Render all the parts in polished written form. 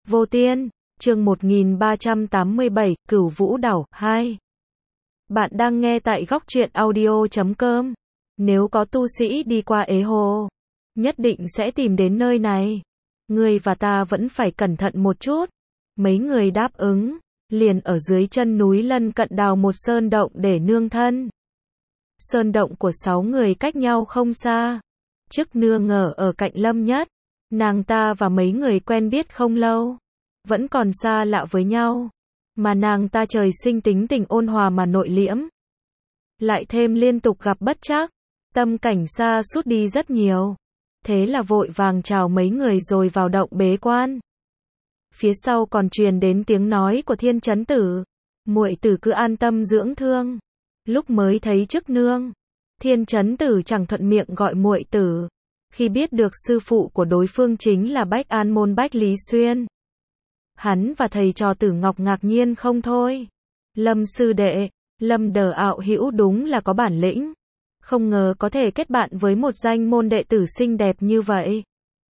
Vô Tiên, chương 1387, Cửu Vũ Đảo 2. Bạn đang nghe tại góc truyện audio.com. Nếu có tu sĩ đi qua Ế Hồ, nhất định sẽ tìm đến nơi này. Ngươi và ta vẫn phải cẩn thận một chút. Mấy người đáp ứng, liền ở dưới chân núi lân cận đào một sơn động để nương thân. Sơn động của 6 người cách nhau không xa. Chức Nương ở cạnh Lâm Nhất. Nàng ta và mấy người quen biết không lâu, vẫn còn xa lạ với nhau, mà nàng ta trời sinh tính tình ôn hòa mà nội liễm, lại thêm liên tục gặp bất trắc, tâm cảnh sa sút đi rất nhiều. Thế là vội vàng chào mấy người rồi vào động bế quan. Phía sau còn truyền đến tiếng nói của Thiên Chấn Tử, muội tử cứ an tâm dưỡng thương. Lúc mới thấy Chức Nương, Thiên Chấn Tử chẳng thuận miệng gọi muội tử. Khi biết được sư phụ của đối phương chính là Bách An Môn Bách Lý Xuyên, hắn và thầy trò Tử Ngọc ngạc nhiên không thôi. Lâm sư đệ, Lâm Đờ Ạo Hữu đúng là có bản lĩnh, không ngờ có thể kết bạn với một danh môn đệ tử xinh đẹp như vậy.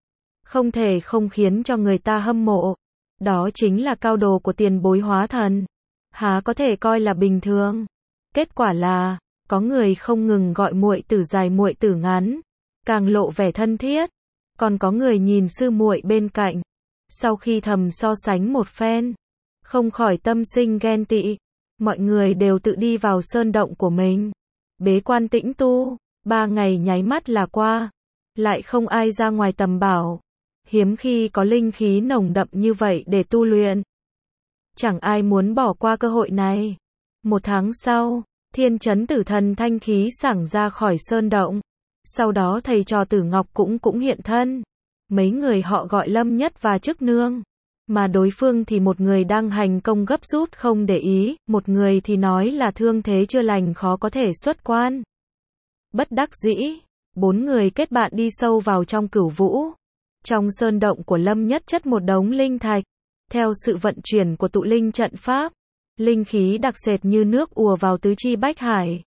Không thể không khiến cho người ta hâm mộ. Đó chính là cao đồ của tiền bối hóa thần, há có thể coi là bình thường. Kết quả là, có người không ngừng gọi muội tử dài muội tử ngắn, càng lộ vẻ thân thiết. Còn có người nhìn sư muội bên cạnh, sau khi thầm so sánh một phen, không khỏi tâm sinh ghen tị. Mọi người đều tự đi vào sơn động của mình, bế quan tĩnh tu. 3 ngày nháy mắt là qua, lại không ai ra ngoài tầm bảo. Hiếm khi có linh khí nồng đậm như vậy để tu luyện. Chẳng ai muốn bỏ qua cơ hội này. 1 tháng sau, Thiên Chấn Tử thần thanh khí sảng ra khỏi sơn động. Sau đó thầy trò Tử Ngọc cũng hiện thân. Mấy người họ gọi Lâm Nhất và Chức Nương, mà đối phương thì một người đang hành công gấp rút không để ý, một người thì nói là thương thế chưa lành khó có thể xuất quan. Bất đắc dĩ, 4 người kết bạn đi sâu vào trong Cửu Vũ. Trong sơn động của Lâm Nhất chất một đống linh thạch. Theo sự vận chuyển của tụ linh trận pháp, linh khí đặc sệt như nước ùa vào tứ chi bách hải.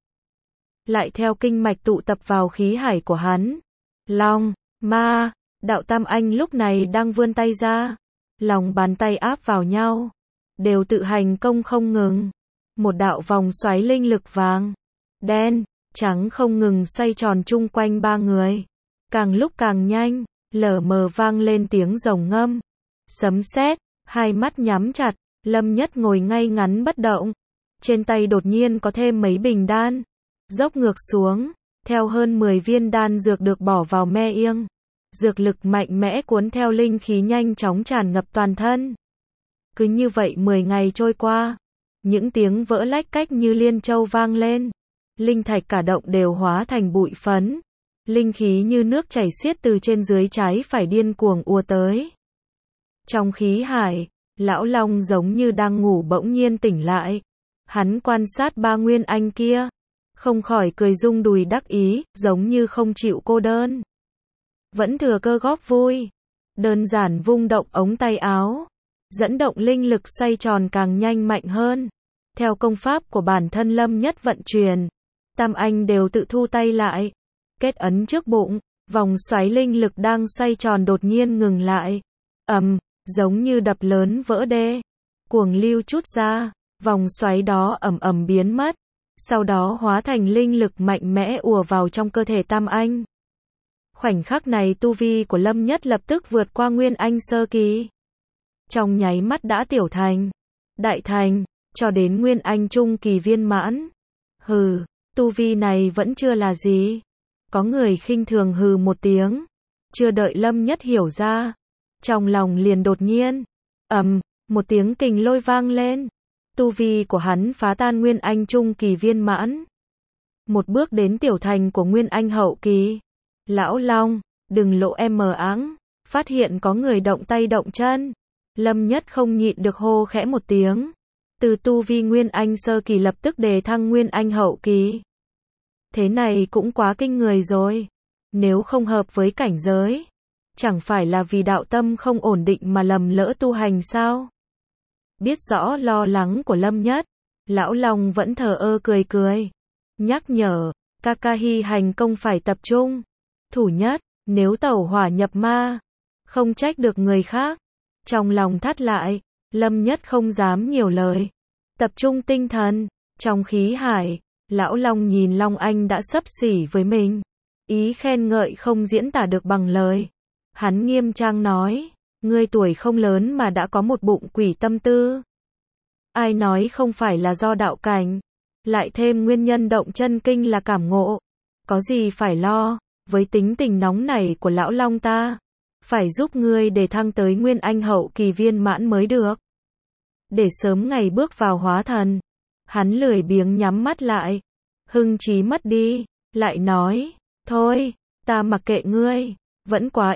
Lại theo kinh mạch tụ tập vào khí hải của hắn. Long, Ma, Đạo Tam Anh lúc này đang vươn tay ra, lòng bàn tay áp vào nhau, đều tự hành công không ngừng. Một đạo vòng xoáy linh lực vàng, đen, trắng không ngừng xoay tròn chung quanh 3 người. Càng lúc càng nhanh, lờ mờ vang lên tiếng rồng ngâm, sấm sét. Hai mắt nhắm chặt, Lâm Nhất ngồi ngay ngắn bất động. Trên tay đột nhiên có thêm mấy bình đan, dốc ngược xuống, theo hơn 10 viên đan dược được bỏ vào me iêng. Dược lực mạnh mẽ cuốn theo linh khí nhanh chóng tràn ngập toàn thân. Cứ như vậy 10 ngày trôi qua, những tiếng vỡ lách cách như liên châu vang lên. Linh thạch cả động đều hóa thành bụi phấn. Linh khí như nước chảy xiết từ trên dưới trái phải điên cuồng ùa tới. Trong khí hải, Lão Long giống như đang ngủ bỗng nhiên tỉnh lại. Hắn quan sát 3 nguyên anh kia, không khỏi cười rung đùi đắc ý, giống như không chịu cô đơn. Vẫn thừa cơ góp vui. Đơn giản vung động ống tay áo, dẫn động linh lực xoay tròn càng nhanh mạnh hơn. Theo công pháp của bản thân Lâm Nhất vận truyền, Tam Anh đều tự thu tay lại, kết ấn trước bụng. Vòng xoáy linh lực đang xoay tròn đột nhiên ngừng lại. Giống như đập lớn vỡ đê, cuồng lưu trút ra, vòng xoáy đó ầm ầm biến mất, sau đó hóa thành linh lực mạnh mẽ ùa vào trong cơ thể Tam Anh. Khoảnh khắc này tu vi của Lâm Nhất lập tức vượt qua Nguyên Anh sơ kỳ. Trong nháy mắt đã tiểu thành, đại thành, cho đến Nguyên Anh trung kỳ viên mãn. Hừ, tu vi này vẫn chưa là gì. Có người khinh thường hừ một tiếng. Chưa đợi Lâm Nhất hiểu ra, trong lòng liền đột nhiên, một tiếng kình lôi vang lên. Tu vi của hắn phá tan Nguyên Anh trung kỳ viên mãn, một bước đến tiểu thành của Nguyên Anh hậu kỳ. Lão Long, đừng lộ em mờ áng. Phát hiện có người động tay động chân, Lâm Nhất không nhịn được hô khẽ một tiếng. Từ tu vi Nguyên Anh sơ kỳ lập tức đề thăng Nguyên Anh hậu kỳ. Thế này cũng quá kinh người rồi. Nếu không hợp với cảnh giới, chẳng phải là vì đạo tâm không ổn định mà lầm lỡ tu hành sao? Biết rõ lo lắng của Lâm Nhất, Lão Long vẫn thờ ơ cười cười, nhắc nhở, Kakahi hành công phải tập trung. Thủ nhất, nếu tẩu hỏa nhập ma, không trách được người khác. Trong lòng thắt lại, Lâm Nhất không dám nhiều lời. Tập trung tinh thần, trong khí hải, Lão Long nhìn Long Anh đã xấp xỉ với mình. Ý khen ngợi không diễn tả được bằng lời. Hắn nghiêm trang nói, ngươi tuổi không lớn mà đã có một bụng quỷ tâm tư. Ai nói không phải là do đạo cảnh, lại thêm nguyên nhân động chân kinh là cảm ngộ. Có gì phải lo, với tính tình nóng nảy của Lão Long ta, phải giúp ngươi để thăng tới Nguyên Anh hậu kỳ viên mãn mới được. Để sớm ngày bước vào hóa thần. Hắn lười biếng nhắm mắt lại. Hưng trí mất đi, lại nói, thôi, ta mặc kệ ngươi, vẫn quá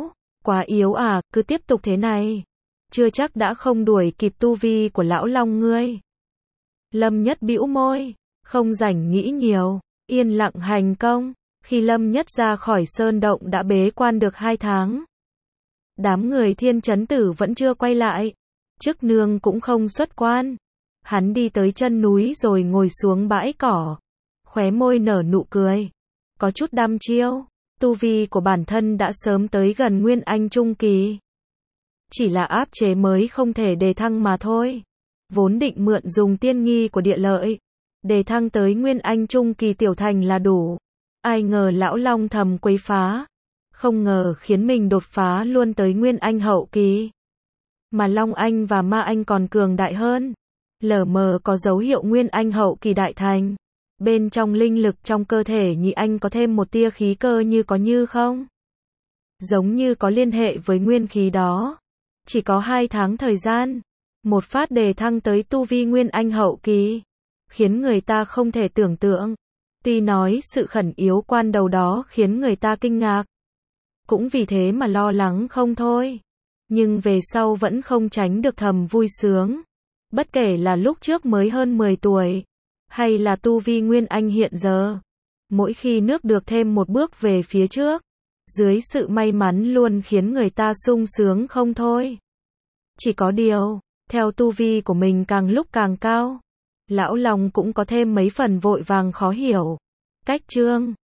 yếu à, cứ tiếp tục thế này. Chưa chắc đã không đuổi kịp tu vi của Lão Long ngươi. Lâm Nhất bĩu môi, không rảnh nghĩ nhiều, yên lặng hành công. Khi Lâm Nhất ra khỏi sơn động đã bế quan được 2 tháng. Đám người Thiên Chấn Tử vẫn chưa quay lại. Chức nương cũng không xuất quan. Hắn đi tới chân núi rồi ngồi xuống bãi cỏ. Khóe môi nở nụ cười. Có chút đăm chiêu. Tu vi của bản thân đã sớm tới gần Nguyên Anh trung kỳ. Chỉ là áp chế mới không thể đề thăng mà thôi. Vốn định mượn dùng tiên nghi của địa lợi. Đề thăng tới Nguyên Anh trung kỳ tiểu thành là đủ. Ai ngờ Lão Long thầm quấy phá. Không ngờ khiến mình đột phá luôn tới Nguyên Anh hậu kỳ. Mà Long Anh và Ma Anh còn cường đại hơn. Lờ mờ có dấu hiệu Nguyên Anh hậu kỳ đại thành. Bên trong linh lực trong cơ thể Nhị Anh có thêm một tia khí cơ như có như không. Giống như có liên hệ với nguyên khí đó. Chỉ có 2 tháng thời gian. Một phát đề thăng tới tu vi Nguyên Anh hậu kỳ. Khiến người ta không thể tưởng tượng. Tuy nói sự khẩn yếu quan đầu đó khiến người ta kinh ngạc. Cũng vì thế mà lo lắng không thôi. Nhưng về sau vẫn không tránh được thầm vui sướng. Bất kể là lúc trước mới hơn 10 tuổi. Hay là tu vi Nguyên Anh hiện giờ. Mỗi khi nước được thêm một bước về phía trước. Dưới sự may mắn luôn khiến người ta sung sướng không thôi. Chỉ có điều, theo tu vi của mình càng lúc càng cao. Lão Long cũng có thêm mấy phần vội vàng khó hiểu. Cách chương